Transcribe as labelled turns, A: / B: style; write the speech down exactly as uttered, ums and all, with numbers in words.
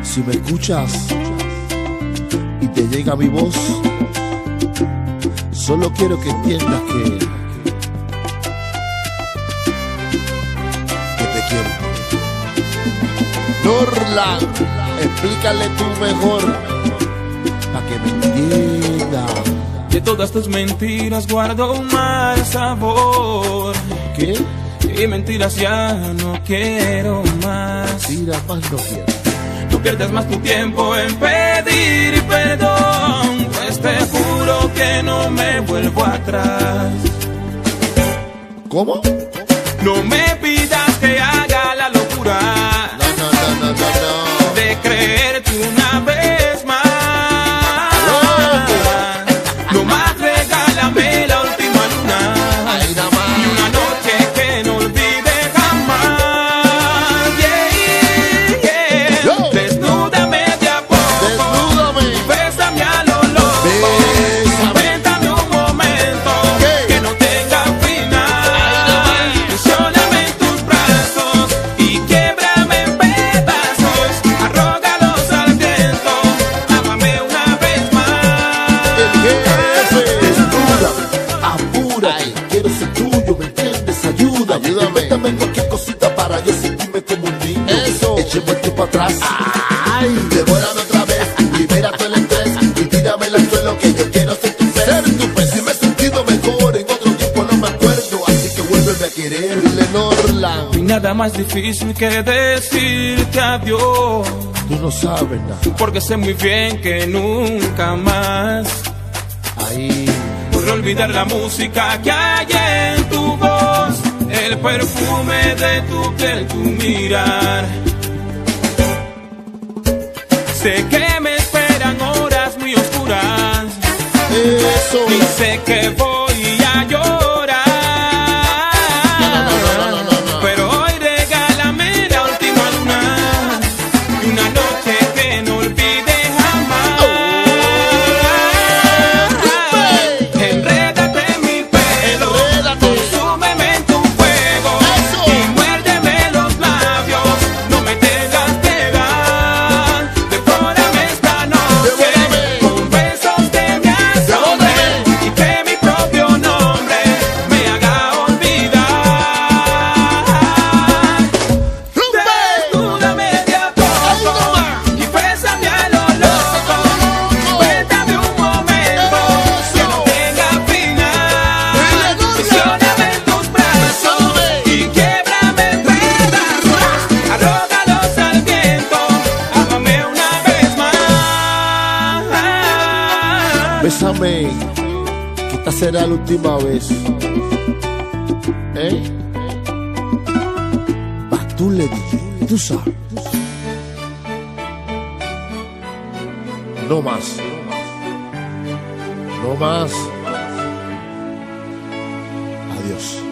A: Si me escuchas y te llega mi voz, solo quiero que entiendas que que te quiero. Norland, explícale tú mejor pa' que me entienda.
B: De todas tus mentiras guardo un mal sabor.
A: ¿Qué?
B: Y mentiras ya no quiero más.
A: Mira, más no quiero.
B: No pierdas más tu tiempo en pedir perdón, pues te juro que no me vuelvo atrás.
A: ¿Cómo?
B: No me pidas que haga la locura
A: No, no, no, no, no, no.
B: de creerte una vez más. No más regálame la última luna.
A: Ay, nada más.
B: Y una noche que no olvide jamás. Yeah, yeah.
A: Yo.
B: Desnúdame de a poco.
A: Desnúdame.
B: Bésame a lo loco.
A: Bésame.
B: Cuéntame un momento
A: ¿Qué?
B: que no tenga final. Presióname en tus brazos y quiebrame en pedazos. Arrógalos al viento. Ámame una vez más.
A: El jefe. Desnúdame, apura. Ay. Quiero ser tuyo, ¿me entiendes? Ayúdame. Ayúdame. Invéntame cualquier cosita para yo sentirme como un niño. Eso. Echemos el tiempo atrás. Ay. Devórame otra vez. Libera todo el estrés. Y tírame al suelo que yo quiero ser tu pez. Ser tu pez. Si me he sentido mejor en otro tiempo no me acuerdo. Así que vuélveme a querer. Dile Norland.
B: Y nada más difícil que decirte adiós,
A: Tú no sabes nada.
B: porque sé muy bien que nunca más
A: Ahí.
B: podré olvidar la música que hay en tu voz, el perfume de tu piel, tu mirar. Sé que me esperan horas muy oscuras
A: Eso.
B: y sé que voy a llorar.
A: No, no, no, no, no, no.
B: Pero hoy regálame la última luna y una noche que no olvide jamás. Enrédate en mi pelo,
A: Enrédate.
B: consúmeme en tu fuego.
A: Eso.
B: Y muérdeme los labios, no me tengas piedad. Devórame esta noche
A: Devórame.
B: con besos que me asombren
A: Devórame.
B: y que mi propio nombre me haga olvidar. Desnúdame de a poco y bésame a lo loco. Cuéntame un momento que no tenga final. Presióname en tus brazos y quiebrame en pedazos. Arrógalos al viento, ámame una vez más.
A: Bésame, que esta será la última vez. ¿Eh? Vas tú le dije, tú sabes. No más. No más. Adiós.